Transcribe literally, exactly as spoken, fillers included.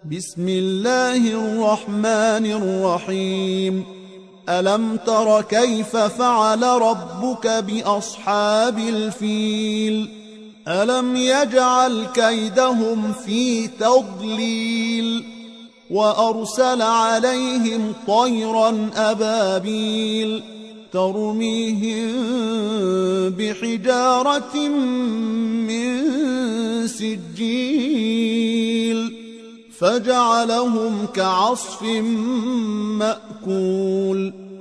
بسم الله الرحمن الرحيم ألم تر كيف فعل ربك بأصحاب الفيل ألم يجعل كيدهم في تضليل وأرسل عليهم طيرا أبابيل ترميهم بحجارة من سجيل فجعلهم كعصف مأكول